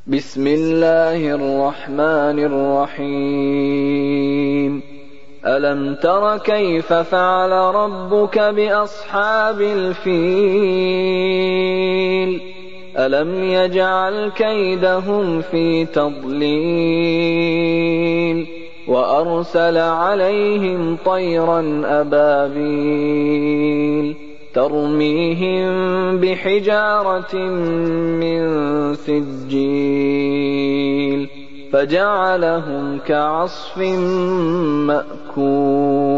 بسم الله الرحمن الرحيم ألم تر كيف فعل ربك بأصحاب الفيل ألم يجعل كيدهم في تضليل وأرسل عليهم طيرا أبابيل ترميهم بحجارة من سجيل فجعلهم كعصف مأكول.